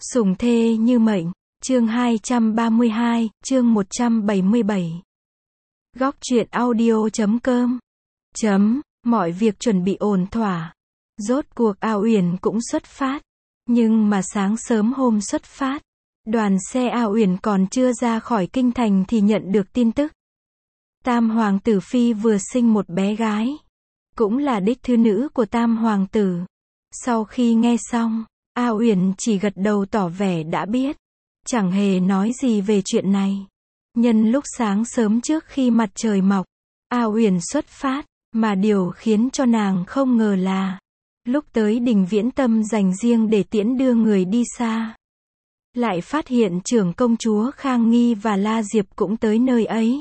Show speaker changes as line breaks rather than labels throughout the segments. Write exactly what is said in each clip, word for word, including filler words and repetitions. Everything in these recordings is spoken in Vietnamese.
Sủng thê như mệnh, chương hai trăm ba mươi hai, chương một trăm bảy mươi bảy. Góc truyện audio chấm com. Chấm, mọi việc chuẩn bị ổn thỏa. Rốt cuộc A Uyển cũng xuất phát. Nhưng mà sáng sớm hôm xuất phát, đoàn xe A Uyển còn chưa ra khỏi kinh thành thì nhận được tin tức. Tam hoàng tử phi vừa sinh một bé gái, cũng là đích thứ nữ của tam hoàng tử. Sau khi nghe xong, A Uyển chỉ gật đầu tỏ vẻ đã biết, chẳng hề nói gì về chuyện này. Nhân lúc sáng sớm trước khi mặt trời mọc, A Uyển xuất phát, mà điều khiến cho nàng không ngờ là, lúc tới đình Viễn Tâm dành riêng để tiễn đưa người đi xa, lại phát hiện trưởng công chúa Khang Nghi và La Diệp cũng tới nơi ấy.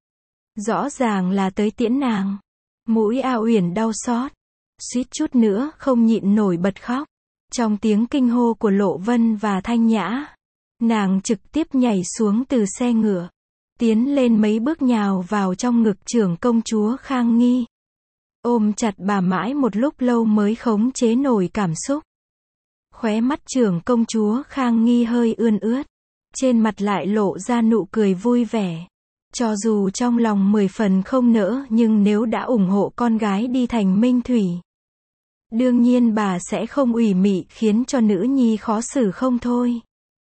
Rõ ràng là tới tiễn nàng. Mũi A Uyển đau xót, suýt chút nữa không nhịn nổi bật khóc. Trong tiếng kinh hô của Lộ Vân và Thanh Nhã, nàng trực tiếp nhảy xuống từ xe ngựa, tiến lên mấy bước nhào vào trong ngực trưởng công chúa Khang Nghi. Ôm chặt bà mãi một lúc lâu mới khống chế nổi cảm xúc. Khóe mắt trưởng công chúa Khang Nghi hơi ươn ướt, trên mặt lại lộ ra nụ cười vui vẻ. Cho dù trong lòng mười phần không nỡ, nhưng nếu đã ủng hộ con gái đi thành Minh Thủy, đương nhiên bà sẽ không ủy mị khiến cho nữ nhi khó xử không thôi.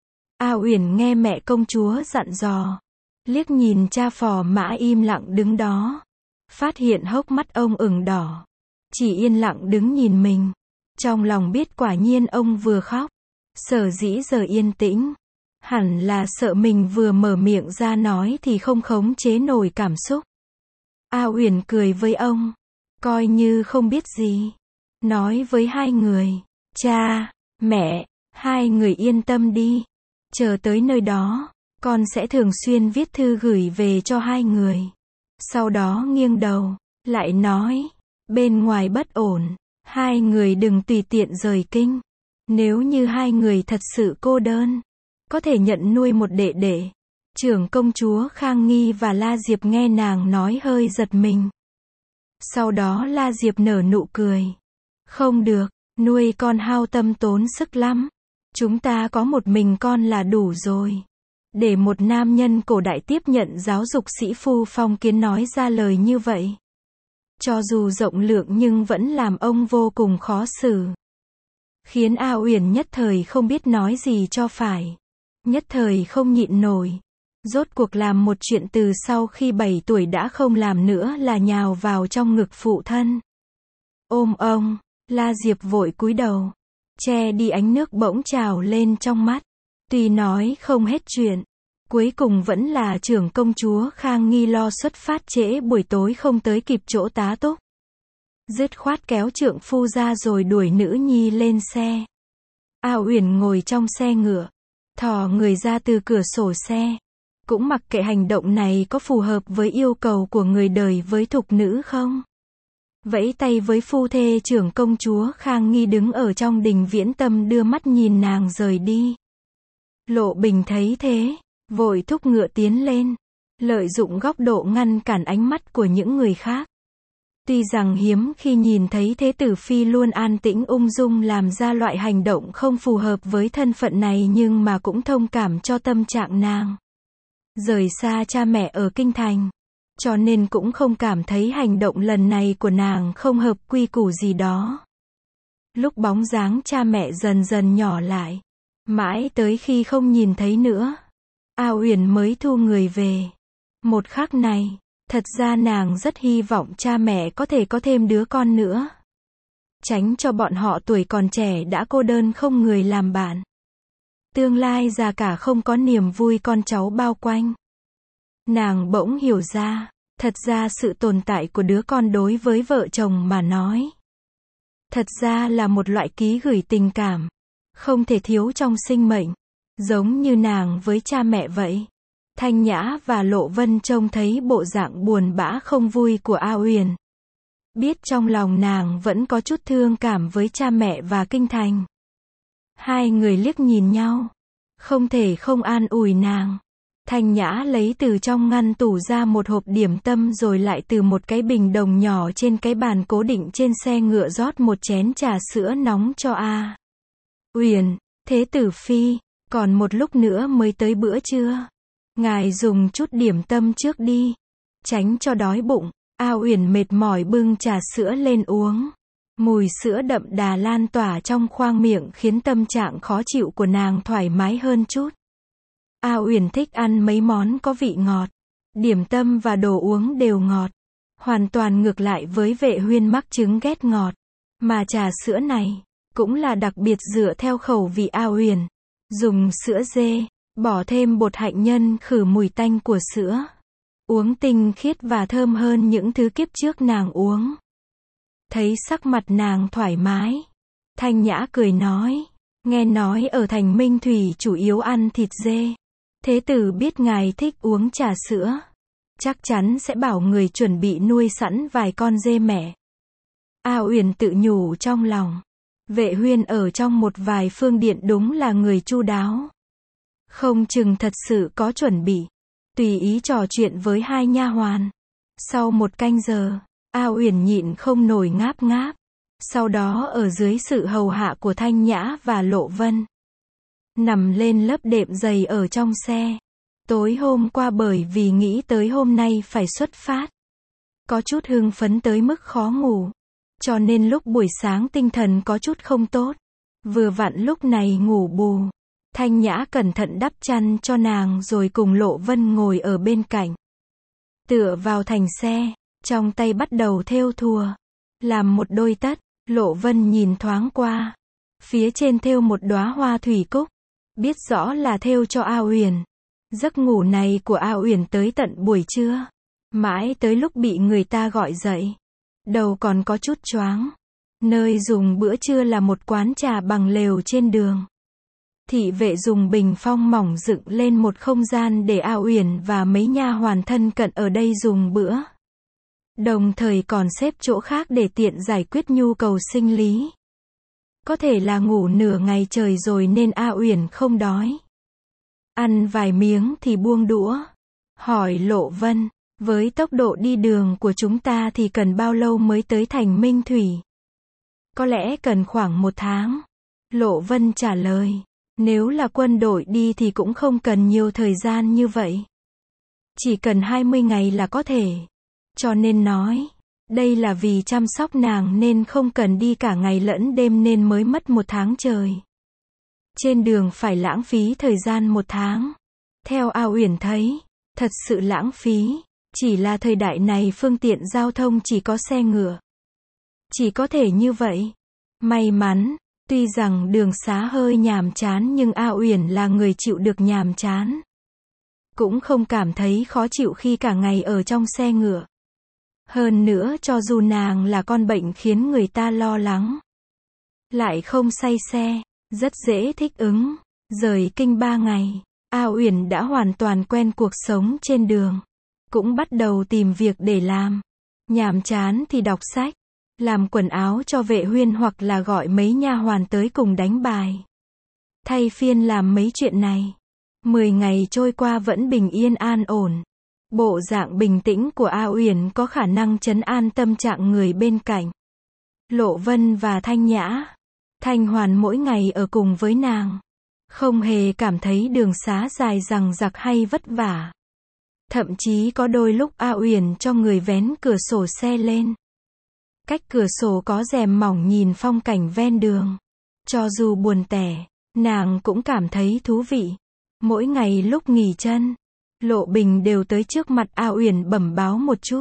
A Uyển nghe mẹ công chúa dặn dò, liếc nhìn cha Phò Mã im lặng đứng đó, phát hiện hốc mắt ông ửng đỏ, chỉ yên lặng đứng nhìn mình. Trong lòng biết quả nhiên ông vừa khóc, sở dĩ giờ yên tĩnh, hẳn là sợ mình vừa mở miệng ra nói thì không khống chế nổi cảm xúc. A Uyển cười với ông, coi như không biết gì, nói với hai người, cha, mẹ, hai người yên tâm đi, chờ tới nơi đó, con sẽ thường xuyên viết thư gửi về cho hai người. Sau đó nghiêng đầu, lại nói, bên ngoài bất ổn, hai người đừng tùy tiện rời kinh. Nếu như hai người thật sự cô đơn, có thể nhận nuôi một đệ đệ. Trưởng công chúa Khang Nghi và La Diệp nghe nàng nói hơi giật mình. Sau đó La Diệp nở nụ cười. Không được, nuôi con hao tâm tốn sức lắm. Chúng ta có một mình con là đủ rồi. Để một nam nhân cổ đại tiếp nhận giáo dục sĩ phu phong kiến nói ra lời như vậy, cho dù rộng lượng nhưng vẫn làm ông vô cùng khó xử. Khiến A Uyển nhất thời không biết nói gì cho phải. Nhất thời không nhịn nổi. Rốt cuộc làm một chuyện từ sau khi bảy tuổi đã không làm nữa là nhào vào trong ngực phụ thân. Ôm ông, La Diệp vội cúi đầu, che đi ánh nước bỗng trào lên trong mắt. Tuy nói không hết chuyện, cuối cùng vẫn là trưởng công chúa Khang Nghi lo xuất phát trễ buổi tối không tới kịp chỗ tá túc. Dứt khoát kéo trượng phu ra rồi đuổi nữ nhi lên xe. A Uyển ngồi trong xe ngựa, thò người ra từ cửa sổ xe. Cũng mặc kệ hành động này có phù hợp với yêu cầu của người đời với thục nữ không. Vẫy tay với phu thê trưởng công chúa Khang Nghi đứng ở trong đình Viễn Tâm đưa mắt nhìn nàng rời đi. Lộ Bình thấy thế, vội thúc ngựa tiến lên, lợi dụng góc độ ngăn cản ánh mắt của những người khác. Tuy rằng hiếm khi nhìn thấy thế tử phi luôn an tĩnh ung dung làm ra loại hành động không phù hợp với thân phận này, nhưng mà cũng thông cảm cho tâm trạng nàng. Rời xa cha mẹ ở kinh thành, cho nên cũng không cảm thấy hành động lần này của nàng không hợp quy củ gì đó. Lúc bóng dáng cha mẹ dần dần nhỏ lại, mãi tới khi không nhìn thấy nữa, A Uyển mới thu người về. Một khắc này, thật ra nàng rất hy vọng cha mẹ có thể có thêm đứa con nữa, tránh cho bọn họ tuổi còn trẻ đã cô đơn không người làm bạn. Tương lai già cả không có niềm vui con cháu bao quanh. Nàng bỗng hiểu ra, thật ra sự tồn tại của đứa con đối với vợ chồng mà nói, thật ra là một loại ký gửi tình cảm, không thể thiếu trong sinh mệnh, giống như nàng với cha mẹ vậy. Thanh Nhã và Lộ Vân trông thấy bộ dạng buồn bã không vui của A Uyển, biết trong lòng nàng vẫn có chút thương cảm với cha mẹ và kinh thành. Hai người liếc nhìn nhau, không thể không an ủi nàng. Thanh Nhã lấy từ trong ngăn tủ ra một hộp điểm tâm rồi lại từ một cái bình đồng nhỏ trên cái bàn cố định trên xe ngựa rót một chén trà sữa nóng cho A Uyển. Thế tử phi, Còn một lúc nữa mới tới bữa trưa. Ngài dùng chút điểm tâm trước đi, tránh cho đói bụng. A Uyển mệt mỏi bưng trà sữa lên uống. Mùi sữa đậm đà lan tỏa trong khoang miệng khiến tâm trạng khó chịu của nàng thoải mái hơn chút. A Uyển thích ăn mấy món có vị ngọt. Điểm tâm và đồ uống đều ngọt. Hoàn toàn ngược lại với Vệ Huyên mắc chứng ghét ngọt. Mà trà sữa này cũng là đặc biệt dựa theo khẩu vị A Uyển. Dùng sữa dê, bỏ thêm bột hạnh nhân khử mùi tanh của sữa. Uống tinh khiết và thơm hơn những thứ kiếp trước nàng uống. Thấy sắc mặt nàng thoải mái, Thanh Nhã cười nói, nghe nói ở thành Minh Thủy chủ yếu ăn thịt dê. Thế tử biết ngài thích uống trà sữa, chắc chắn sẽ bảo người chuẩn bị nuôi sẵn vài con dê mẹ. A Uyển tự nhủ trong lòng, Vệ Huyên ở trong một vài phương điện đúng là người chu đáo. Không chừng thật sự có chuẩn bị. Tùy ý trò chuyện với hai nha hoàn. Sau một canh giờ, A Uyển nhịn không nổi ngáp ngáp. Sau đó ở dưới sự hầu hạ của Thanh Nhã và Lộ Vân, nằm lên lớp đệm dày ở trong xe. Tối hôm qua bởi vì nghĩ tới hôm nay phải xuất phát, có chút hưng phấn tới mức khó ngủ. Cho nên lúc buổi sáng tinh thần có chút không tốt. Vừa vặn lúc này ngủ bù. Thanh Nhã cẩn thận đắp chăn cho nàng rồi cùng Lộ Vân ngồi ở bên cạnh. Tựa vào thành xe, trong tay bắt đầu thêu thùa. Làm một đôi tất, Lộ Vân nhìn thoáng qua. Phía trên thêu một đóa hoa thủy cúc. Biết rõ là thêu cho A Uyển. Giấc ngủ này của A Uyển tới tận buổi trưa. Mãi tới lúc bị người ta gọi dậy. Đầu còn có chút choáng. Nơi dùng bữa trưa là một quán trà bằng lều trên đường. Thị vệ dùng bình phong mỏng dựng lên một không gian để A Uyển và mấy nha hoàn thân cận ở đây dùng bữa. Đồng thời còn xếp chỗ khác để tiện giải quyết nhu cầu sinh lý. Có thể là ngủ nửa ngày trời rồi nên A Uyển không đói. Ăn vài miếng thì buông đũa. Hỏi Lộ Vân, với tốc độ đi đường của chúng ta thì cần bao lâu mới tới thành Minh Thủy? Có lẽ cần khoảng một tháng. Lộ Vân trả lời. Nếu là quân đội đi thì cũng không cần nhiều thời gian như vậy. Chỉ cần hai mươi ngày là có thể. Cho nên nói, đây là vì chăm sóc nàng nên không cần đi cả ngày lẫn đêm nên mới mất một tháng trời. Trên đường phải lãng phí thời gian một tháng. Theo A Uyển thấy, thật sự lãng phí. Chỉ là thời đại này phương tiện giao thông chỉ có xe ngựa. Chỉ có thể như vậy. May mắn. Tuy rằng đường xá hơi nhàm chán nhưng A Uyển là người chịu được nhàm chán. Cũng không cảm thấy khó chịu khi cả ngày ở trong xe ngựa. Hơn nữa cho dù nàng là con bệnh khiến người ta lo lắng. Lại không say xe, rất dễ thích ứng. Rời kinh ba ngày, A Uyển đã hoàn toàn quen cuộc sống trên đường. Cũng bắt đầu tìm việc để làm. Nhàm chán thì đọc sách. Làm quần áo cho Vệ Huyên hoặc là gọi mấy nha hoàn tới cùng đánh bài. Thay phiên làm mấy chuyện này. Mười ngày trôi qua vẫn bình yên an ổn. Bộ dạng bình tĩnh của A Uyển có khả năng trấn an tâm trạng người bên cạnh. Lộ Vân và Thanh Nhã, Thanh Hoàn mỗi ngày ở cùng với nàng. Không hề cảm thấy đường xá dài dằng dặc hay vất vả. Thậm chí có đôi lúc A Uyển cho người vén cửa sổ xe lên. Cách cửa sổ có rèm mỏng nhìn phong cảnh ven đường. Cho dù buồn tẻ, nàng cũng cảm thấy thú vị. Mỗi ngày lúc nghỉ chân, Lộ Bình đều tới trước mặt A Uyển bẩm báo một chút.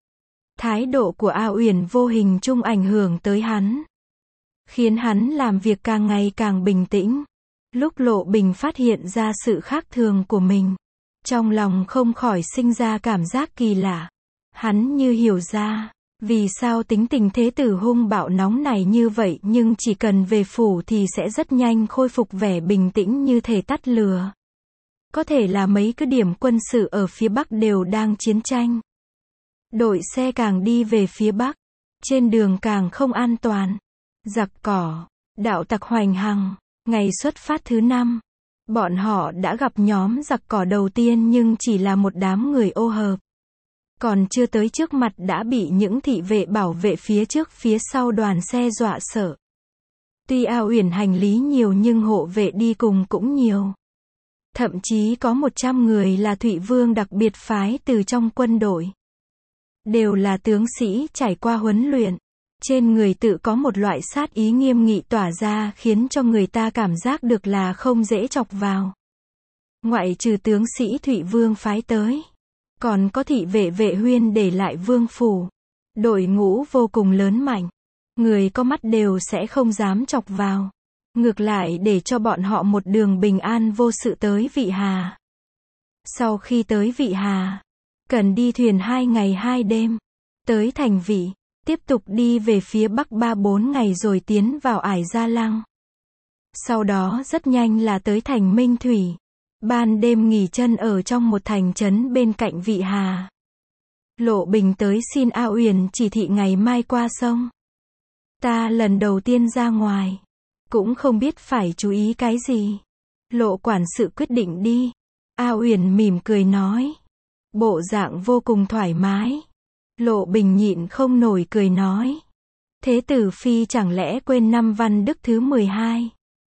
Thái độ của A Uyển vô hình chung ảnh hưởng tới hắn. Khiến hắn làm việc càng ngày càng bình tĩnh. Lúc Lộ Bình phát hiện ra sự khác thường của mình, trong lòng không khỏi sinh ra cảm giác kỳ lạ. Hắn như hiểu ra. Vì sao tính tình thế tử hung bạo nóng này như vậy nhưng chỉ cần về phủ thì sẽ rất nhanh khôi phục vẻ bình tĩnh như thể tắt lửa. Có thể là mấy cái điểm quân sự ở phía Bắc đều đang chiến tranh. Đội xe càng đi về phía Bắc, trên đường càng không an toàn. Giặc cỏ, đạo tặc hoành hành. Ngày xuất phát thứ năm, bọn họ đã gặp nhóm giặc cỏ đầu tiên nhưng chỉ là một đám người ô hợp. Còn chưa tới trước mặt đã bị những thị vệ bảo vệ phía trước phía sau đoàn xe dọa sợ. Tuy A Uyển hành lý nhiều nhưng hộ vệ đi cùng cũng nhiều. Thậm chí có một trăm người là Thụy Vương đặc biệt phái từ trong quân đội. Đều là tướng sĩ trải qua huấn luyện. Trên người tự có một loại sát ý nghiêm nghị tỏa ra khiến cho người ta cảm giác được là không dễ chọc vào. Ngoại trừ tướng sĩ Thụy Vương phái tới, còn có thị vệ Vệ Huyên để lại vương phủ. Đội ngũ vô cùng lớn mạnh. Người có mắt đều sẽ không dám chọc vào. Ngược lại để cho bọn họ một đường bình an vô sự tới Vị Hà. Sau khi tới Vị Hà, cần đi thuyền hai ngày hai đêm. Tới thành Vị, tiếp tục đi về phía bắc ba bốn ngày rồi tiến vào Ải Gia Lăng. Sau đó rất nhanh là tới thành Minh Thủy. Ban đêm nghỉ chân ở trong một thành trấn bên cạnh Vị Hà. Lộ Bình tới xin A Uyển chỉ thị ngày mai qua sông. Ta lần đầu tiên ra ngoài, cũng không biết phải chú ý cái gì. Lộ quản sự quyết định đi. A Uyển mỉm cười nói. Bộ dạng vô cùng thoải mái. Lộ Bình nhịn không nổi cười nói. Thế tử phi chẳng lẽ quên năm văn đức thứ mười hai.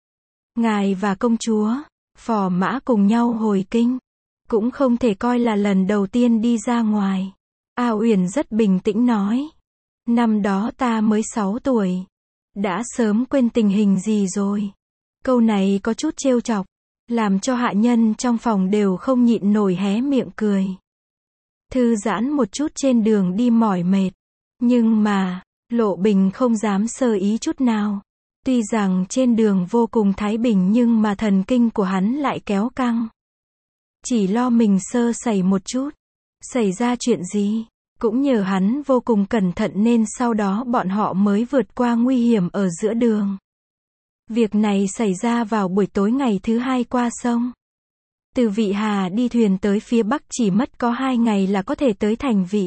Ngài và công chúa, phò mã cùng nhau hồi kinh. Cũng không thể coi là lần đầu tiên đi ra ngoài. A Uyển rất bình tĩnh nói. Năm đó ta mới sáu tuổi. Đã sớm quên tình hình gì rồi. Câu này có chút trêu chọc. Làm cho hạ nhân trong phòng đều không nhịn nổi hé miệng cười. Thư giãn một chút trên đường đi mỏi mệt. Nhưng mà, Lộ Bình không dám sơ ý chút nào. Tuy rằng trên đường vô cùng thái bình nhưng mà thần kinh của hắn lại kéo căng. Chỉ lo mình sơ sẩy một chút. Xảy ra chuyện gì? Cũng nhờ hắn vô cùng cẩn thận nên sau đó bọn họ mới vượt qua nguy hiểm ở giữa đường. Việc này xảy ra vào buổi tối ngày thứ hai qua sông. Từ Vị Hà đi thuyền tới phía bắc chỉ mất có hai ngày là có thể tới thành Vị.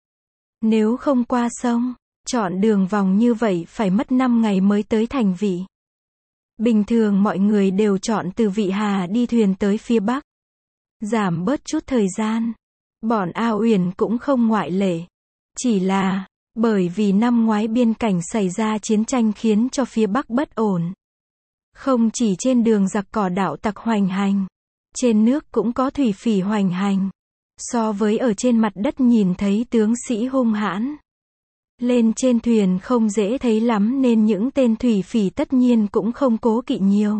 Nếu không qua sông, chọn đường vòng như vậy phải mất năm ngày mới tới thành Vị. Bình thường mọi người đều chọn từ Vị Hà đi thuyền tới phía bắc. Giảm bớt chút thời gian. Bọn A Uyển cũng không ngoại lệ. Chỉ là, bởi vì năm ngoái biên cảnh xảy ra chiến tranh khiến cho phía bắc bất ổn. Không chỉ trên đường giặc cỏ đạo tặc hoành hành. Trên nước cũng có thủy phỉ hoành hành. So với ở trên mặt đất nhìn thấy tướng sĩ hung hãn. Lên trên thuyền không dễ thấy lắm nên những tên thủy phỉ tất nhiên cũng không cố kỵ nhiều.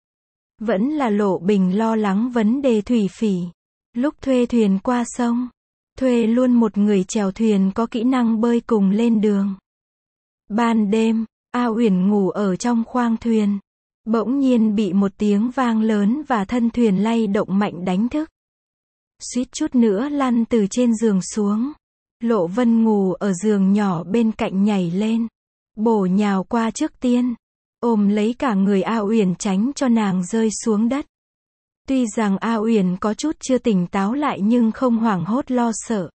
Vẫn là Lộ Bình lo lắng vấn đề thủy phỉ. Lúc thuê thuyền qua sông, thuê luôn một người chèo thuyền có kỹ năng bơi cùng lên đường. Ban đêm, A Uyển ngủ ở trong khoang thuyền. Bỗng nhiên bị một tiếng vang lớn và thân thuyền lay động mạnh đánh thức. Suýt chút nữa lăn từ trên giường xuống. Lộ Vân ngủ ở giường nhỏ bên cạnh nhảy lên. Bổ nhào qua trước tiên. Ôm lấy cả người A Uyển tránh cho nàng rơi xuống đất. Tuy rằng A Uyển có chút chưa tỉnh táo lại nhưng không hoảng hốt lo sợ.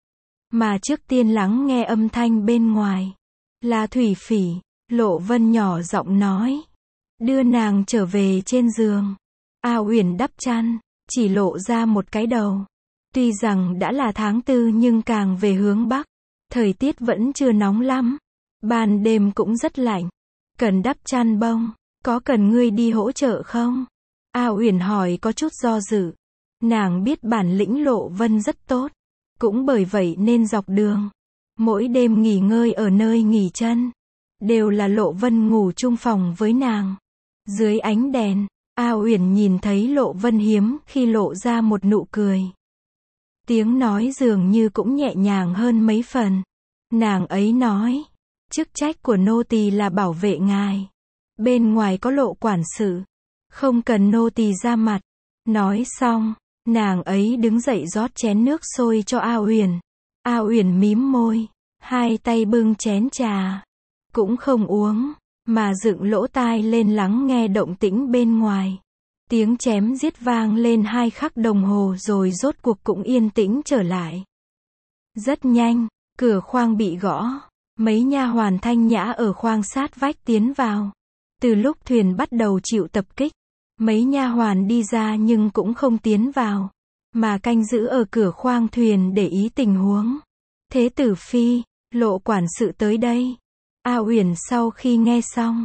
Mà trước tiên lắng nghe âm thanh bên ngoài. Là thủy phỉ. Lộ Vân nhỏ giọng nói. Đưa nàng trở về trên giường. A Uyển đắp chăn, chỉ lộ ra một cái đầu. Tuy rằng đã là tháng tư nhưng càng về hướng bắc. Thời tiết vẫn chưa nóng lắm. Ban đêm cũng rất lạnh. Cần đắp chăn bông. Có cần ngươi đi hỗ trợ không? A Uyển hỏi có chút do dự. Nàng biết bản lĩnh Lộ Vân rất tốt. Cũng bởi vậy nên dọc đường. Mỗi đêm nghỉ ngơi ở nơi nghỉ chân. Đều là Lộ Vân ngủ chung phòng với nàng. Dưới ánh đèn, A Uyển nhìn thấy Lộ Vân hiếm khi lộ ra một nụ cười. Tiếng nói dường như cũng nhẹ nhàng hơn mấy phần. Nàng ấy nói, chức trách của nô tỳ là bảo vệ ngài. Bên ngoài có Lộ quản sự, không cần nô tỳ ra mặt. Nói xong, nàng ấy đứng dậy rót chén nước sôi cho A Uyển. A Uyển mím môi, hai tay bưng chén trà, cũng không uống, mà dựng lỗ tai lên lắng nghe động tĩnh bên ngoài. Tiếng chém giết vang lên hai khắc đồng hồ rồi rốt cuộc cũng yên tĩnh trở lại. Rất nhanh, cửa khoang bị gõ, mấy nha hoàn thanh nhã ở khoang sát vách tiến vào. Từ lúc thuyền bắt đầu chịu tập kích, mấy nha hoàn đi ra nhưng cũng không tiến vào, mà canh giữ ở cửa khoang thuyền để ý tình huống. Thế tử phi, Lộ quản sự tới đây. A Uyển sau khi nghe xong,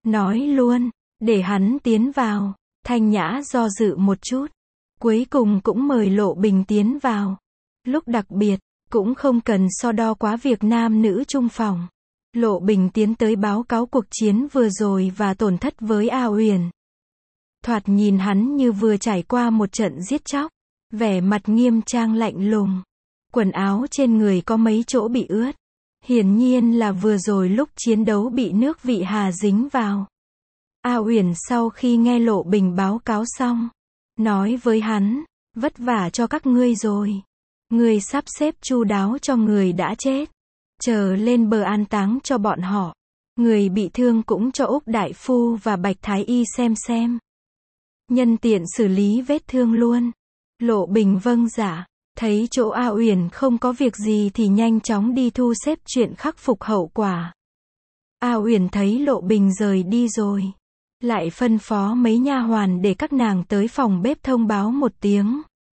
Nói luôn, để hắn tiến vào. Thanh Nhã do dự một chút. Cuối cùng cũng mời Lộ Bình tiến vào. Lúc đặc biệt, cũng không cần so đo quá việc nam nữ chung phòng. Lộ Bình tiến tới báo cáo cuộc chiến vừa rồi và tổn thất với A Uyển. Thoạt nhìn hắn như vừa trải qua một trận giết chóc. Vẻ mặt nghiêm trang lạnh lùng. Quần áo trên người có mấy chỗ bị ướt. Hiển nhiên là vừa rồi lúc chiến đấu bị nước vị hà dính vào. A Uyển sau khi nghe Lộ Bình báo cáo xong, nói với hắn, vất vả cho các ngươi rồi. Ngươi sắp xếp chu đáo cho người đã chết. Chờ lên bờ an táng cho bọn họ. Người bị thương cũng cho Úc Đại Phu và Bạch Thái Y xem xem. Nhân tiện xử lý vết thương luôn. Lộ Bình vâng dạ. Thấy chỗ A Uyển không có việc gì thì nhanh chóng đi thu xếp chuyện khắc phục hậu quả. A Uyển thấy Lộ Bình rời đi rồi. Lại phân phó mấy nha hoàn để các nàng tới phòng bếp thông báo một tiếng.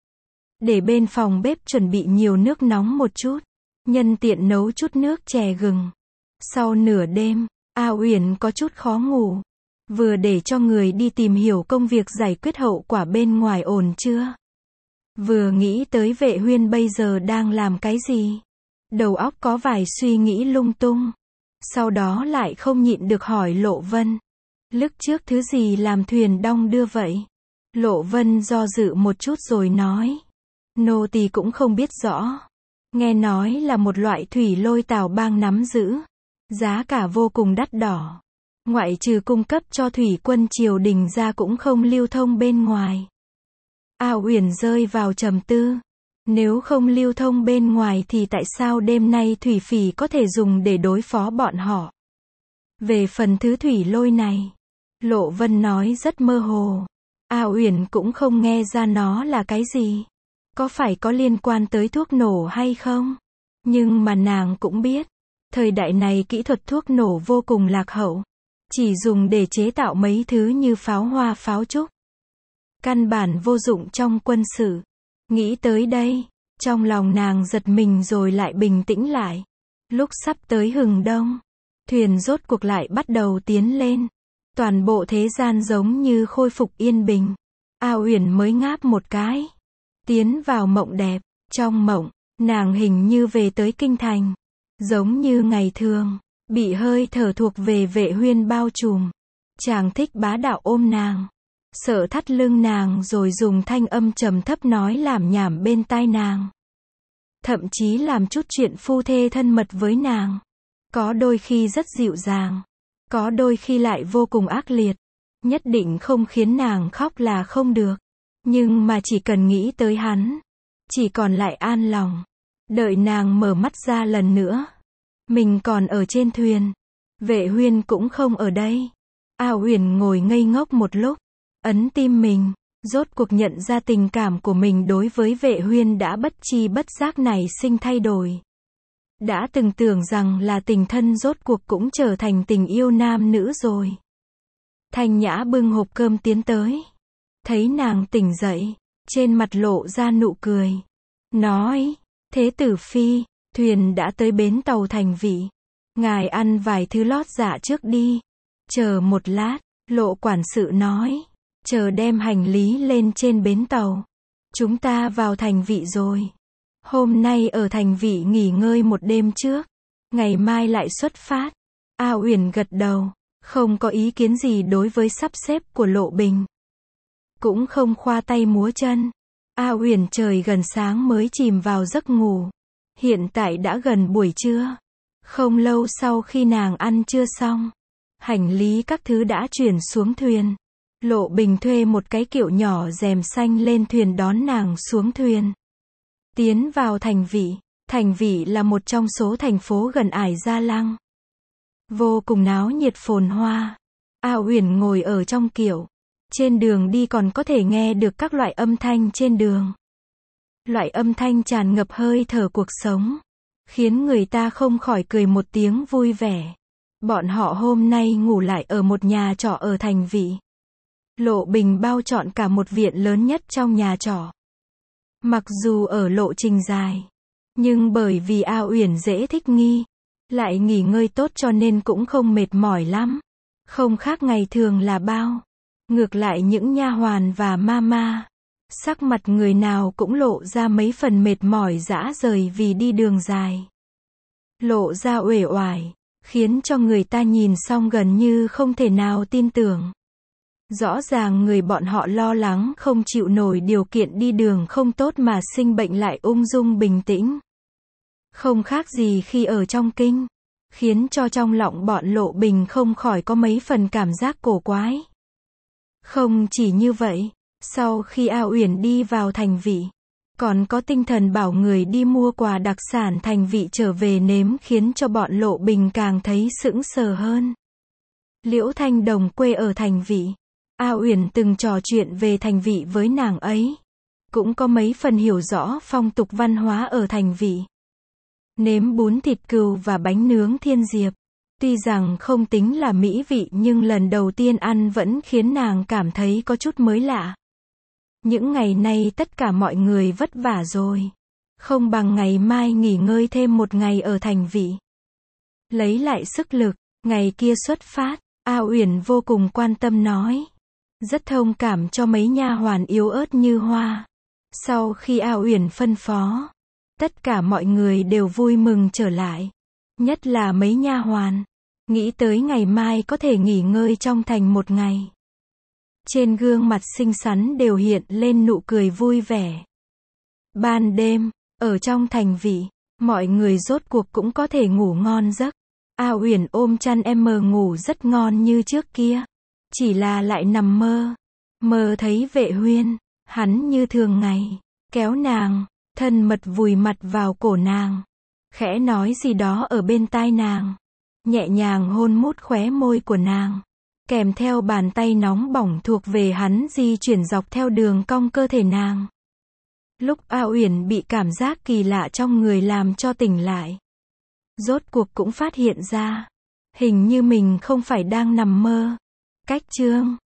Để bên phòng bếp chuẩn bị nhiều nước nóng một chút. Nhân tiện nấu chút nước chè gừng. Sau nửa đêm, A Uyển có chút khó ngủ. Vừa để cho người đi tìm hiểu công việc giải quyết hậu quả bên ngoài ổn chưa. Vừa nghĩ tới Vệ Huyên bây giờ đang làm cái gì. Đầu óc có vài suy nghĩ lung tung. Sau đó lại không nhịn được hỏi Lộ Vân. Lúc trước thứ gì làm thuyền đong đưa vậy? Lộ Vân do dự một chút rồi nói. Nô tỳ cũng không biết rõ. Nghe nói là một loại thủy lôi Tào Bang nắm giữ. Giá cả vô cùng đắt đỏ. Ngoại trừ cung cấp cho thủy quân triều đình ra cũng không lưu thông bên ngoài. A Uyển rơi vào trầm tư. Nếu không lưu thông bên ngoài thì tại sao đêm nay thủy phỉ có thể dùng để đối phó bọn họ? Về phần thứ thủy lôi này, Lộ Vân nói rất mơ hồ. A Uyển cũng không nghe ra nó là cái gì. Có phải có liên quan tới thuốc nổ hay không? Nhưng mà nàng cũng biết, thời đại này kỹ thuật thuốc nổ vô cùng lạc hậu. Chỉ dùng để chế tạo mấy thứ như pháo hoa pháo trúc. Căn bản vô dụng trong quân sự. Nghĩ tới đây, trong lòng nàng giật mình rồi lại bình tĩnh lại. Lúc sắp tới hừng đông, thuyền rốt cuộc lại bắt đầu tiến lên. Toàn bộ thế gian giống như khôi phục yên bình. A Uyển mới ngáp một cái. Tiến vào mộng đẹp. Trong mộng, nàng hình như về tới kinh thành. Giống như ngày thường, bị hơi thở thuộc về Vệ Huyên bao trùm. Chàng thích bá đạo ôm nàng. Sợ thắt lưng nàng rồi dùng thanh âm trầm thấp nói làm nhảm bên tai nàng. Thậm chí làm chút chuyện phu thê thân mật với nàng. Có đôi khi rất dịu dàng. Có đôi khi lại vô cùng ác liệt. Nhất định không khiến nàng khóc là không được. Nhưng mà chỉ cần nghĩ tới hắn, chỉ còn lại an lòng. Đợi nàng mở mắt ra lần nữa. Mình còn ở trên thuyền. Vệ Huyên cũng không ở đây. A Uyển ngồi ngây ngốc một lúc. Ấn tim mình. Rốt cuộc nhận ra tình cảm của mình đối với Vệ Huyên đã bất chi bất giác nảy sinh thay đổi. Đã từng tưởng rằng là tình thân rốt cuộc cũng trở thành tình yêu nam nữ rồi. Thanh Nhã bưng hộp cơm tiến tới. Thấy nàng tỉnh dậy, trên mặt lộ ra nụ cười. Nói, Thế tử phi, thuyền đã tới bến tàu Thành Vị. Ngài ăn vài thứ lót dạ trước đi. Chờ một lát, Lộ quản sự nói. Chờ đem hành lý lên trên bến tàu. Chúng ta vào Thành Vị rồi. Hôm nay ở Thành Vị nghỉ ngơi một đêm trước. Ngày mai lại xuất phát. A Uyển gật đầu. Không có ý kiến gì đối với sắp xếp của Lộ Bình. Cũng không khoa tay múa chân. A Uyển trời gần sáng mới chìm vào giấc ngủ. Hiện tại đã gần buổi trưa. Không lâu sau khi nàng ăn trưa xong, hành lý các thứ đã chuyển xuống thuyền. Lộ Bình thuê một cái kiệu nhỏ rèm xanh lên thuyền đón nàng xuống thuyền. Tiến vào Thành Vị. Thành Vị là một trong số thành phố gần Ải Gia Lăng. Vô cùng náo nhiệt phồn hoa. A Uyển ngồi ở trong kiệu. Trên đường đi còn có thể nghe được các loại âm thanh trên đường. Loại âm thanh tràn ngập hơi thở cuộc sống. Khiến người ta không khỏi cười một tiếng vui vẻ. Bọn họ hôm nay ngủ lại ở một nhà trọ ở Thành Vị. Lộ Bình bao trọn cả một viện lớn nhất trong nhà trọ. Mặc dù ở lộ trình dài, nhưng bởi vì A Uyển dễ thích nghi, lại nghỉ ngơi tốt cho nên cũng không mệt mỏi lắm. Không khác ngày thường là bao. Ngược lại những nha hoàn và mama, sắc mặt người nào cũng lộ ra mấy phần mệt mỏi rã rời vì đi đường dài. Lộ ra uể oải, khiến cho người ta nhìn xong gần như không thể nào tin tưởng. Rõ ràng người bọn họ lo lắng không chịu nổi điều kiện đi đường không tốt mà sinh bệnh lại ung dung bình tĩnh. Không khác gì khi ở trong kinh, khiến cho trong lòng bọn Lộ Bình không khỏi có mấy phần cảm giác cổ quái. Không chỉ như vậy, sau khi A Uyển đi vào thành vị, còn có tinh thần bảo người đi mua quà đặc sản thành vị trở về nếm khiến cho bọn Lộ Bình càng thấy sững sờ hơn. Liễu Thanh Đồng quê ở thành vị. A Uyển từng trò chuyện về thành vị với nàng ấy. Cũng có mấy phần hiểu rõ phong tục văn hóa ở thành vị. Nếm bún thịt cừu và bánh nướng thiên diệp. Tuy rằng không tính là mỹ vị nhưng lần đầu tiên ăn vẫn khiến nàng cảm thấy có chút mới lạ. Những ngày nay tất cả mọi người vất vả rồi. Không bằng ngày mai nghỉ ngơi thêm một ngày ở thành vị. Lấy lại sức lực, ngày kia xuất phát, A Uyển vô cùng quan tâm nói. Rất thông cảm cho mấy nha hoàn yếu ớt như hoa. Sau khi A Uyển phân phó, tất cả mọi người đều vui mừng trở lại. Nhất là mấy nha hoàn, nghĩ tới ngày mai có thể nghỉ ngơi trong thành một ngày. Trên gương mặt xinh xắn đều hiện lên nụ cười vui vẻ. Ban đêm, ở trong thành vị, mọi người rốt cuộc cũng có thể ngủ ngon giấc. A Uyển ôm chăn em mờ ngủ rất ngon như trước kia. Chỉ là lại nằm mơ. Mơ thấy Vệ Huyên, hắn như thường ngày, kéo nàng, thân mật vùi mặt vào cổ nàng. Khẽ nói gì đó ở bên tai nàng. Nhẹ nhàng hôn mút khóe môi của nàng. Kèm theo bàn tay nóng bỏng thuộc về hắn di chuyển dọc theo đường cong cơ thể nàng. Lúc A Uyển bị cảm giác kỳ lạ trong người làm cho tỉnh lại. Rốt cuộc cũng phát hiện ra. Hình như mình không phải đang nằm mơ. Cách chương